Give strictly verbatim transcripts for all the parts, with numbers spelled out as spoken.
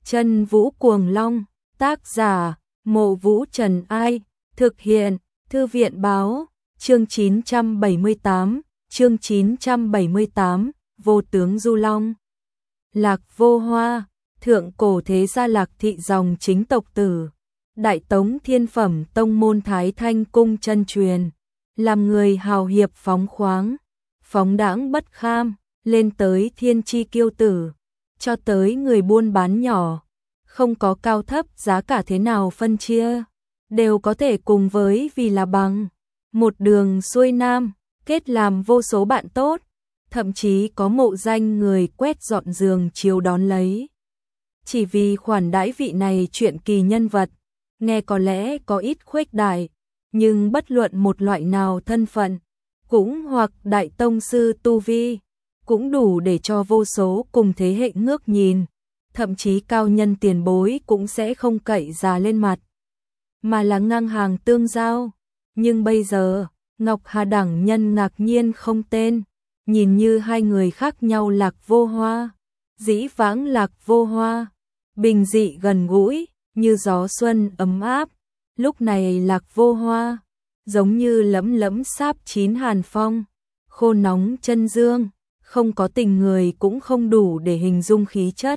Chân Vũ Cuồng Long, tác giả, Mộ Vũ Trần Ai, thực hiện, Thư viện Báo, chương chín trăm bảy mươi tám, chương chín trăm bảy mươi tám, Vô tướng Du Long. Lạc Vô Hoa, thượng cổ thế gia Lạc thị dòng chính tộc tử, Đại Tống thiên phẩm tông môn Thái Thanh cung chân truyền, làm người hào hiệp phóng khoáng, phóng đãng bất kham, lên tới thiên chi kiêu tử, cho tới người buôn bán nhỏ, không có cao thấp giá cả thế nào phân chia, đều có thể cùng với vì là bằng, một đường xuôi nam, kết làm vô số bạn tốt, thậm chí có mộ danh người quét dọn giường chiếu đón lấy. Chỉ vì khoản đãi vị này chuyện kỳ nhân vật, nghe có lẽ có ít khuếch đại, nhưng bất luận một loại nào thân phận, cũng hoặc đại tông sư tu vi, cũng đủ để cho vô số cùng thế hệ ngước nhìn, thậm chí cao nhân tiền bối cũng sẽ không cậy già lên mặt, mà là ngang hàng tương giao. Nhưng bây giờ, Ngọc Hà đẳng nhân ngạc nhiên không tên, nhìn như hai người khác nhau. Lạc Vô Hoa, dĩ vãng Lạc Vô Hoa, bình dị gần gũi, như gió xuân ấm áp, lúc này Lạc Vô Hoa, giống như lẫm lẫm sáp chín hàn phong, khô nóng chân dương, không có tình người cũng không đủ để hình dung khí chất.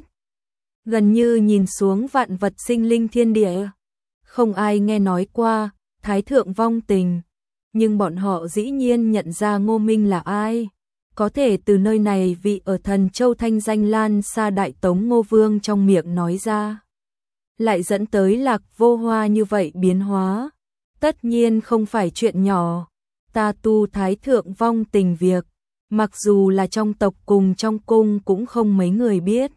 Gần như nhìn xuống vạn vật sinh linh thiên địa, không ai nghe nói qua Thái thượng vong tình, nhưng bọn họ dĩ nhiên nhận ra Ngô Minh là ai, có thể từ nơi này vị ở Thần Châu thanh danh lan xa Đại Tống Ngô Vương trong miệng nói ra, lại dẫn tới Lạc Vô Hoa như vậy biến hóa, tất nhiên không phải chuyện nhỏ. Ta tu Thái thượng vong tình việc, mặc dù là trong tộc cùng trong cung cũng không mấy người biết.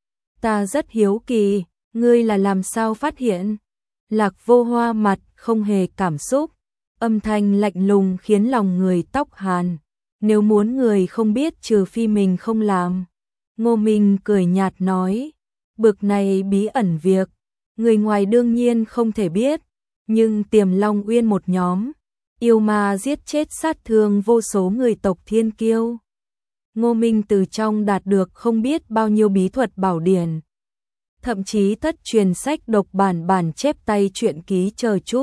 Ta rất hiếu kỳ, ngươi là làm sao phát hiện? Lạc Vô Hoa mặt không hề cảm xúc, âm thanh lạnh lùng khiến lòng người tóc hàn. Nếu muốn người không biết trừ phi mình không làm. Ngô Minh cười nhạt nói, bực này bí ẩn việc, người ngoài đương nhiên không thể biết, nhưng Tiềm Long Uyên một nhóm, yêu ma giết chết sát thương vô số người tộc thiên kiêu. Ngô Minh từ trong đạt được không biết bao nhiêu bí thuật bảo điển, thậm chí thất truyền sách độc bản bản chép tay truyện ký chờ chút.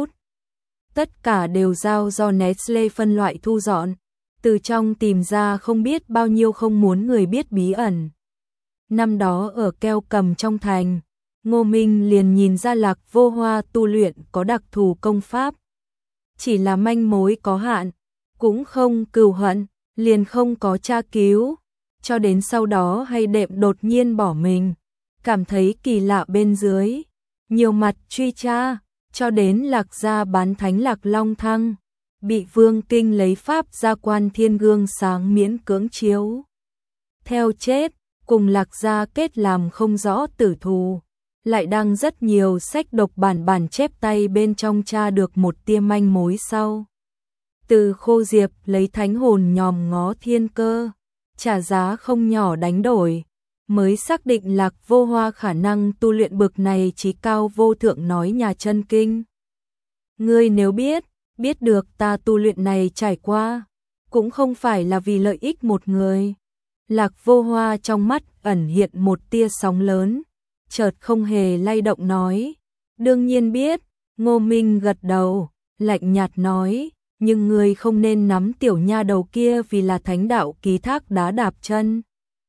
Tất cả đều giao do Nestle phân loại thu dọn, từ trong tìm ra không biết bao nhiêu không muốn người biết bí ẩn. Năm đó ở Keo Cầm trong thành, Ngô Minh liền nhìn ra Lạc Vô Hoa tu luyện có đặc thù công pháp. Chỉ là manh mối có hạn, cũng không cừu hận, liền không có tra cứu, cho đến sau đó hay đệm đột nhiên bỏ mình, cảm thấy kỳ lạ bên dưới, nhiều mặt truy tra, cho đến Lạc gia bán thánh Lạc Long Thăng, bị Vương Kinh lấy pháp gia quan thiên gương sáng miễn cưỡng chiếu theo chết, cùng Lạc gia kết làm không rõ tử thù, lại đăng rất nhiều sách độc bản bản chép tay bên trong tra được một tia manh mối sau. Từ Khô Diệp lấy thánh hồn nhòm ngó thiên cơ, trả giá không nhỏ đánh đổi, mới xác định Lạc Vô Hoa khả năng tu luyện bực này chí cao vô thượng nói nhà chân kinh. Ngươi nếu biết, biết được ta tu luyện này trải qua, cũng không phải là vì lợi ích một người. Lạc Vô Hoa trong mắt ẩn hiện một tia sóng lớn, chợt không hề lay động nói, đương nhiên biết. Ngô Minh gật đầu, lạnh nhạt nói, nhưng ngươi không nên nắm tiểu nha đầu kia vì là thánh đạo ký thác đá đạp chân.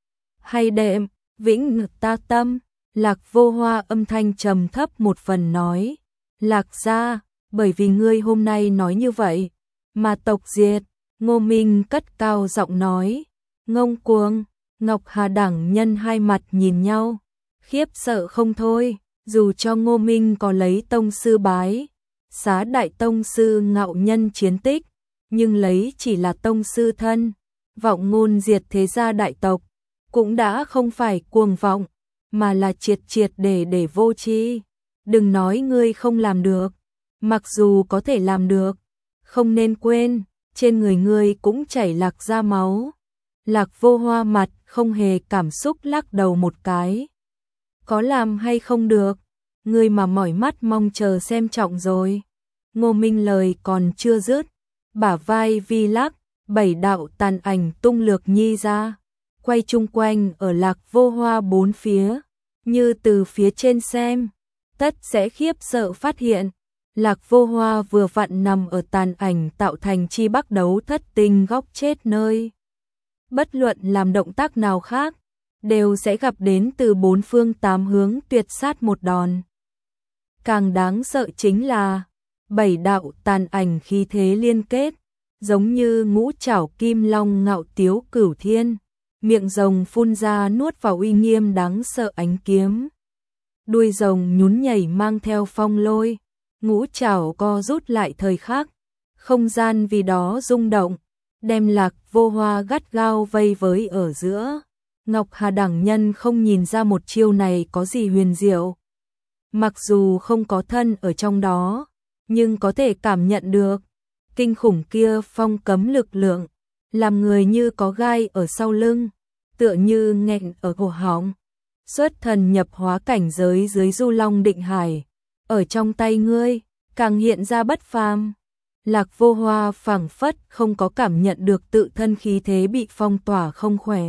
Hay đệm, vĩnh ta tâm. Lạc Vô Hoa âm thanh trầm thấp một phần nói, Lạc gia, bởi vì ngươi hôm nay nói như vậy, mà tộc diệt. Ngô Minh cất cao giọng nói, ngông cuồng. Ngọc Hà đẳng nhân hai mặt nhìn nhau, khiếp sợ không thôi, dù cho Ngô Minh có lấy tông sư bái xá đại tông sư ngạo nhân chiến tích, nhưng lấy chỉ là tông sư thân, vọng ngôn diệt thế gia đại tộc, cũng đã không phải cuồng vọng, mà là triệt triệt để để vô tri. Đừng nói ngươi không làm được, mặc dù có thể làm được, không nên quên, trên người ngươi cũng chảy Lạc gia máu. Lạc Vô Hoa mặt không hề cảm xúc lắc đầu một cái. Có làm hay không được, ngươi mà mỏi mắt mong chờ xem trọng rồi. Ngô Minh lời còn chưa dứt, bả vai vi lắc, bảy đạo tàn ảnh tung lược nhi ra, quay chung quanh ở Lạc Vô Hoa bốn phía, như từ phía trên xem, tất sẽ khiếp sợ phát hiện, Lạc Vô Hoa vừa vặn nằm ở tàn ảnh tạo thành chi bắc đấu thất tinh góc chết nơi. Bất luận làm động tác nào khác, đều sẽ gặp đến từ bốn phương tám hướng tuyệt sát một đòn. Càng đáng sợ chính là, bảy đạo tàn ảnh khí thế liên kết, giống như ngũ trảo kim long ngạo tiếu cửu thiên, miệng rồng phun ra nuốt vào uy nghiêm đáng sợ ánh kiếm. Đuôi rồng nhún nhảy mang theo phong lôi, ngũ trảo co rút lại thời khắc, không gian vì đó rung động, đem Lạc Vô Hoa gắt gao vây với ở giữa. Ngọc Hà đẳng nhân không nhìn ra một chiêu này có gì huyền diệu. Mặc dù không có thân ở trong đó, nhưng có thể cảm nhận được kinh khủng kia phong cấm lực lượng, làm người như có gai ở sau lưng, tựa như nghẹn ở cổ họng. Xuất thần nhập hóa cảnh giới dưới Du Long Định Hải, ở trong tay ngươi, càng hiện ra bất phàm. Lạc Vô Hoa phảng phất không có cảm nhận được tự thân khí thế bị phong tỏa không khỏe.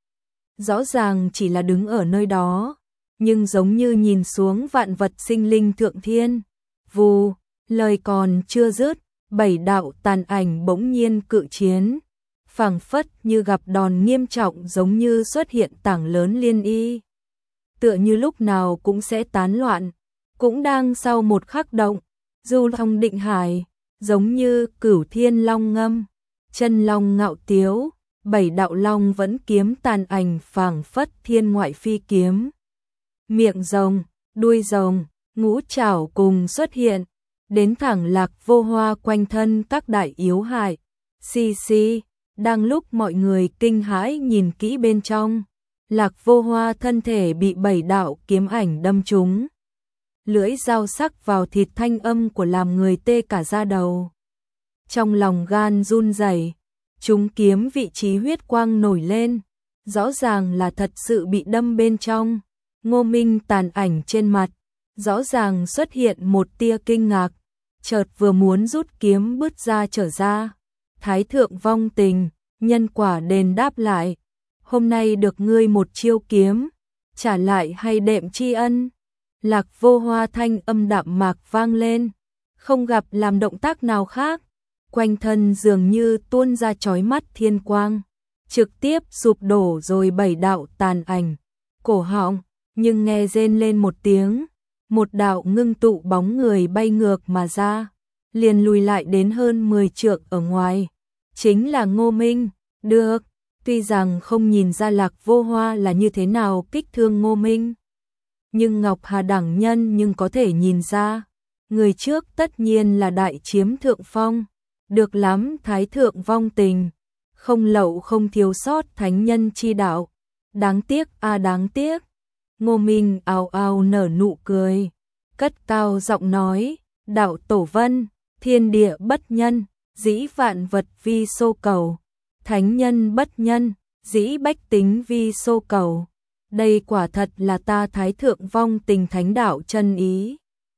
Rõ ràng chỉ là đứng ở nơi đó, nhưng giống như nhìn xuống vạn vật sinh linh thượng thiên. Vù, lời còn chưa dứt, bảy đạo tàn ảnh bỗng nhiên cự chiến, phảng phất như gặp đòn nghiêm trọng, giống như xuất hiện tảng lớn liên y, tựa như lúc nào cũng sẽ tán loạn. Cũng đang sau một khắc động, Du Long Định Hải, giống như cửu thiên long ngâm, chân long ngạo tiếu, bảy đạo long vẫn kiếm tàn ảnh phảng phất thiên ngoại phi kiếm. Miệng rồng, đuôi rồng, ngũ trảo cùng xuất hiện, đến thẳng Lạc Vô Hoa quanh thân các đại yếu hại. Xì xì, đang lúc mọi người kinh hãi nhìn kỹ bên trong, Lạc Vô Hoa thân thể bị bảy đạo kiếm ảnh đâm trúng. Lưỡi dao sắc vào thịt, thanh âm của làm người tê cả da đầu. Trong lòng gan run rẩy, trúng kiếm vị trí huyết quang nổi lên, rõ ràng là thật sự bị đâm bên trong. Ngô Minh tàn ảnh trên mặt, rõ ràng xuất hiện một tia kinh ngạc, chợt vừa muốn rút kiếm bứt ra trở ra. Thái thượng vong tình, nhân quả đền đáp lại, hôm nay được ngươi một chiêu kiếm, trả lại hay đệm tri ân. Lạc Vô Hoa thanh âm đạm mạc vang lên, không gặp làm động tác nào khác, quanh thân dường như tuôn ra chói mắt thiên quang, trực tiếp sụp đổ rồi bảy đạo tàn ảnh, cổ họng, nhưng nghe rên lên một tiếng, một đạo ngưng tụ bóng người bay ngược mà ra, liền lùi lại đến hơn mười trượng ở ngoài, chính là Ngô Minh. Được, tuy rằng không nhìn ra Lạc Vô Hoa là như thế nào kích thương Ngô Minh, nhưng Ngọc Hà đẳng nhân nhưng có thể nhìn ra, người trước tất nhiên là đại chiếm thượng phong. Được lắm, Thái thượng vong tình, không lậu không thiếu sót thánh nhân chi đạo. Đáng tiếc a à đáng tiếc. Ngô Minh ào ào nở nụ cười, cất cao giọng nói, đạo tổ vân, thiên địa bất nhân, dĩ vạn vật vi xô cầu, thánh nhân bất nhân, dĩ bách tính vi xô cầu. Đây quả thật là ta Thái thượng vong tình thánh đạo chân ý.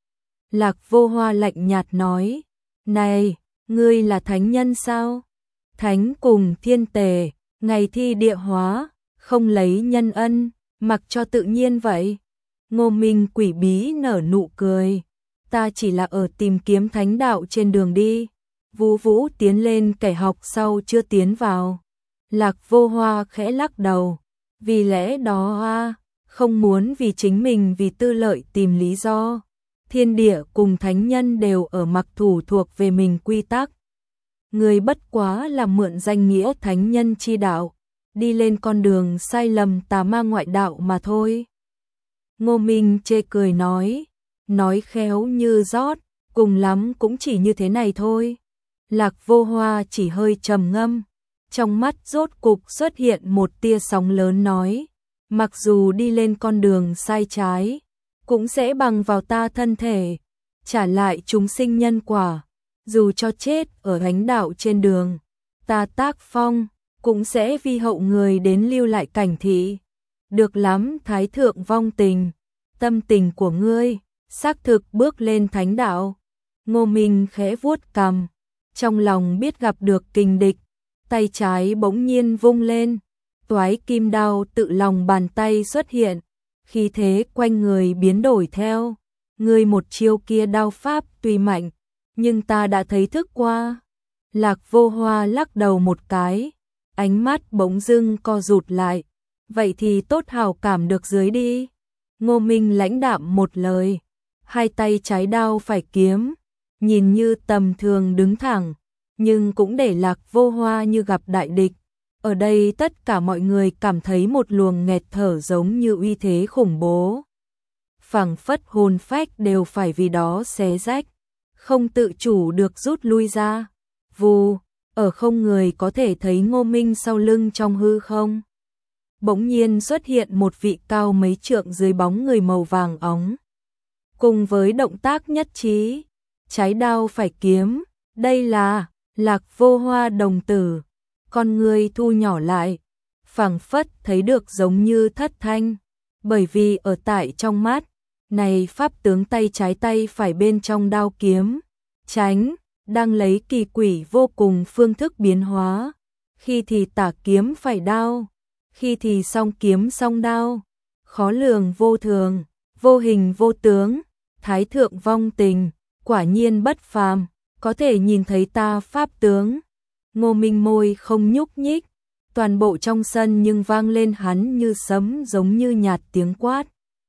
Lạc Vô Hoa lạnh nhạt nói, này, ngươi là thánh nhân sao? Thánh cùng thiên tề, ngày thi địa hóa, không lấy nhân ân, mặc cho tự nhiên vậy. Ngô Minh quỷ bí nở nụ cười, ta chỉ là ở tìm kiếm thánh đạo trên đường đi. Vũ Vũ tiến lên, kẻ học sau chưa tiến vào. Lạc Vô Hoa khẽ lắc đầu, vì lẽ đó a, không muốn vì chính mình vì tư lợi tìm lý do. Thiên địa cùng thánh nhân đều ở mặc thủ thuộc về mình quy tắc. Người bất quá là mượn danh nghĩa thánh nhân chi đạo, đi lên con đường sai lầm tà ma ngoại đạo mà thôi. Ngô Minh chê cười nói, nói khéo như rót, cùng lắm cũng chỉ như thế này thôi. Lạc Vô Hoa chỉ hơi trầm ngâm, trong mắt rốt cục xuất hiện một tia sóng lớn nói, mặc dù đi lên con đường sai trái, cũng sẽ bằng vào ta thân thể, trả lại chúng sinh nhân quả, dù cho chết ở thánh đạo trên đường, ta tác phong, cũng sẽ vi hậu người đến lưu lại cảnh thị. Được lắm, Thái thượng vong tình, tâm tình của ngươi, xác thực bước lên thánh đạo. Ngô Minh khẽ vuốt cằm, trong lòng biết gặp được kình địch, tay trái bỗng nhiên vung lên, toái kim đao tự lòng bàn tay xuất hiện, khí thế quanh người biến đổi theo. Ngươi một chiêu kia đao pháp tuy mạnh, nhưng ta đã thấy thức qua. Lạc Vô Hoa lắc đầu một cái, ánh mắt bỗng dưng co rụt lại. Vậy thì tốt hảo cảm được dưới đi. Ngô Minh lãnh đạm một lời, hai tay trái đao phải kiếm, nhìn như tầm thường đứng thẳng, nhưng cũng để Lạc Vô Hoa như gặp đại địch. Ở đây tất cả mọi người cảm thấy một luồng nghẹt thở giống như uy thế khủng bố. Phảng phất hồn phách đều phải vì đó xé rách, không tự chủ được rút lui ra. Vù, ở không người có thể thấy Ngô Minh sau lưng trong hư không. Bỗng nhiên xuất hiện một vị cao mấy trượng dưới bóng người màu vàng óng. Cùng với động tác nhất trí, trái đao phải kiếm, đây là Lạc Vô Hoa đồng tử. Con người thu nhỏ lại, phảng phất thấy được giống như thất thanh, bởi vì ở tại trong mắt, này pháp tướng tay trái tay phải bên trong đao kiếm, tránh, đang lấy kỳ quỷ vô cùng phương thức biến hóa, khi thì tả kiếm phải đao, khi thì song kiếm song đao, khó lường vô thường, vô hình vô tướng, thái thượng vong tình, quả nhiên bất phàm, có thể nhìn thấy ta pháp tướng. Ngô Minh môi không nhúc nhích, toàn bộ trong sân nhưng vang lên hắn như sấm giống như nhạt tiếng quát.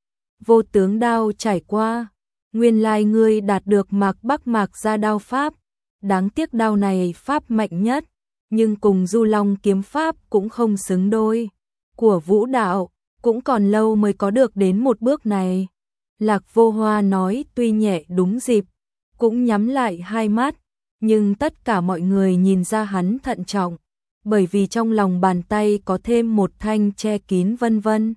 Vô tướng đao trải qua, nguyên lai ngươi đạt được Mạc Bắc Mạc gia đao pháp, đáng tiếc đao này pháp mạnh nhất, nhưng cùng Du Long kiếm pháp cũng không xứng đôi. Của vũ đạo, cũng còn lâu mới có được đến một bước này. Lạc Vô Hoa nói tuy nhẹ đúng dịp, cũng nhắm lại hai mắt, nhưng tất cả mọi người nhìn ra hắn thận trọng, bởi vì trong lòng bàn tay có thêm một thanh che kín vân vân.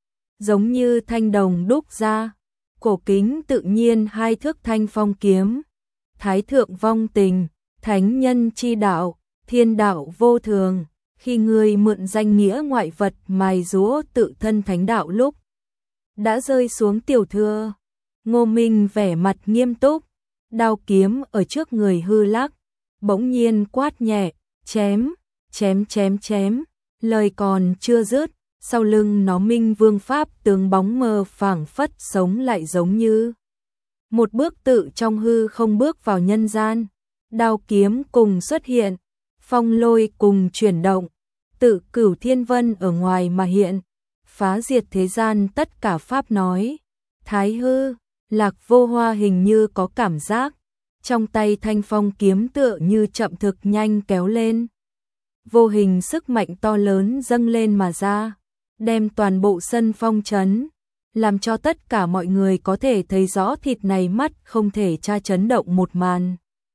Giống như thanh đồng đúc ra, cổ kính tự nhiên hai thước thanh phong kiếm. Thái thượng vong tình, thánh nhân chi đạo, thiên đạo vô thường, khi người mượn danh nghĩa ngoại vật mài rũa tự thân thánh đạo lúc đã rơi xuống tiểu thừa. Ngô Minh vẻ mặt nghiêm túc, đao kiếm ở trước người hư lắc, bỗng nhiên quát nhẹ, chém, chém chém chém, lời còn chưa dứt, sau lưng nó Minh Vương pháp tướng bóng mờ phảng phất sống lại giống như một bước tự trong hư không bước vào nhân gian, đao kiếm cùng xuất hiện, phong lôi cùng chuyển động, tự cửu thiên vân ở ngoài mà hiện, phá diệt thế gian tất cả pháp nói. Thái hư, Lạc Vô Hoa hình như có cảm giác, trong tay thanh phong kiếm tựa như chậm thực nhanh kéo lên. Vô hình sức mạnh to lớn dâng lên mà ra, đem toàn bộ sân phong trấn, làm cho tất cả mọi người có thể thấy rõ thịt này mắt không thể tra chấn động một màn.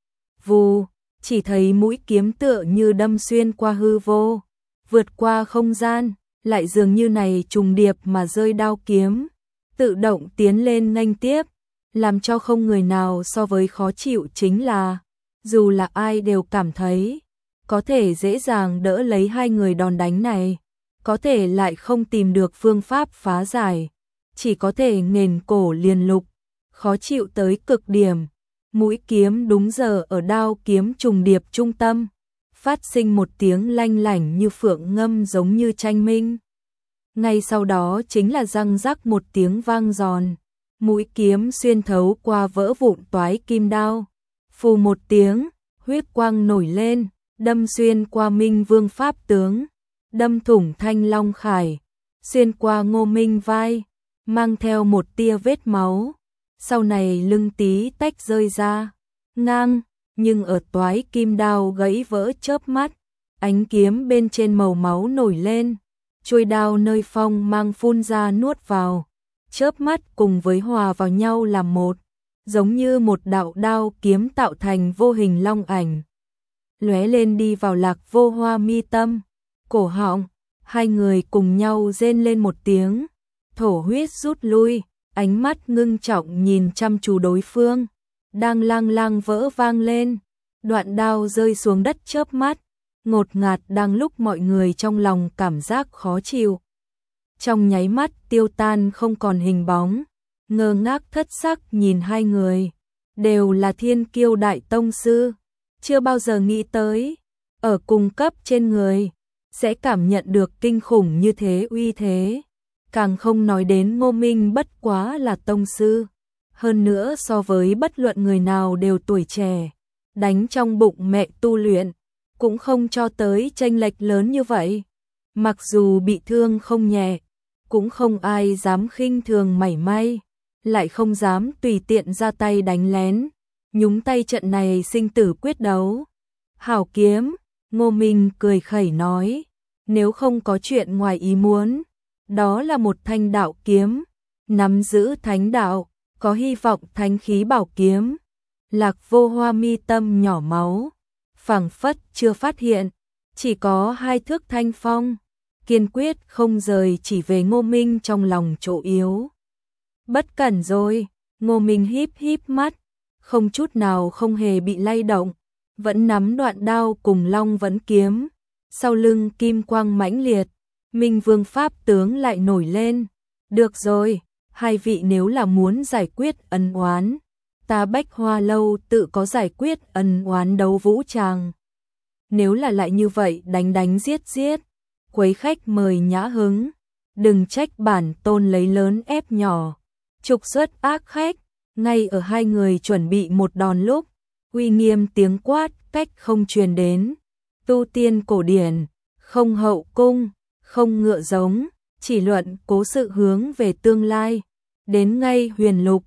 Vù, chỉ thấy mũi kiếm tựa như đâm xuyên qua hư vô, vượt qua không gian, lại dường như này trùng điệp mà rơi đao kiếm, tự động tiến lên nghênh tiếp, làm cho không người nào so với khó chịu chính là, dù là ai đều cảm thấy, có thể dễ dàng đỡ lấy hai người đòn đánh này, có thể lại không tìm được phương pháp phá giải, chỉ có thể nghền cổ liền lục, khó chịu tới cực điểm. Mũi kiếm đúng giờ ở đao kiếm trùng điệp trung tâm, phát sinh một tiếng lanh lảnh như phượng ngâm giống như tranh minh. Ngay sau đó chính là răng rắc một tiếng vang giòn, mũi kiếm xuyên thấu qua vỡ vụn toái kim đao, phù một tiếng, huyết quang nổi lên, đâm xuyên qua Minh Vương pháp tướng, đâm thủng thanh long khải, xuyên qua Ngô Minh vai, mang theo một tia vết máu. Sau này lưng tí tách rơi ra, ngang, nhưng ở toái kim đao gãy vỡ chớp mắt, ánh kiếm bên trên màu máu nổi lên, chuôi đao nơi phong mang phun ra nuốt vào, chớp mắt cùng với hòa vào nhau làm một, giống như một đạo đao kiếm tạo thành vô hình long ảnh, lóe lên đi vào Lạc Vô Hoa mi tâm, cổ họng, hai người cùng nhau rên lên một tiếng, thổ huyết rút lui. Ánh mắt ngưng trọng nhìn chăm chú đối phương, đang lang lang vỡ vang lên, đoạn đao rơi xuống đất chớp mắt, ngột ngạt đang lúc mọi người trong lòng cảm giác khó chịu. Trong nháy mắt tiêu tan không còn hình bóng, ngơ ngác thất sắc nhìn hai người, đều là thiên kiêu đại tông sư, chưa bao giờ nghĩ tới, ở cùng cấp trên người, sẽ cảm nhận được kinh khủng như thế uy thế. càng không nói đến Ngô Minh bất quá là tông sư, hơn nữa so với bất luận người nào đều tuổi trẻ, đánh trong bụng mẹ tu luyện, cũng không cho tới chênh lệch lớn như vậy. Mặc dù bị thương không nhẹ, cũng không ai dám khinh thường mảy may, lại không dám tùy tiện ra tay đánh lén, nhúng tay trận này sinh tử quyết đấu. Hảo kiếm, Ngô Minh cười khẩy nói, nếu không có chuyện ngoài ý muốn, đó là một thanh đạo kiếm, nắm giữ thánh đạo, có hy vọng thánh khí bảo kiếm. Lạc Vô Hoa mi tâm nhỏ máu, phảng phất chưa phát hiện, chỉ có hai thước thanh phong, kiên quyết không rời chỉ về Ngô Minh trong lòng chỗ yếu. Bất cẩn rồi, Ngô Minh híp híp mắt, không chút nào không hề bị lay động, vẫn nắm đoạn đao cùng long vẫn kiếm, sau lưng kim quang mãnh liệt, Minh Vương pháp tướng lại nổi lên. Được rồi, hai vị nếu là muốn giải quyết ân oán, ta Bách Hoa Lâu tự có giải quyết ân oán đấu vũ tràng. Nếu là lại như vậy đánh đánh giết giết, quấy khách mời nhã hứng, đừng trách bản tôn lấy lớn ép nhỏ, trục xuất ác khách. Ngay ở hai người chuẩn bị một đòn lúc, uy nghiêm tiếng quát cách không truyền đến. Tu tiên cổ điển, không hậu cung, không ngựa giống, chỉ luận cố sự hướng về tương lai. Đến ngay huyền lục,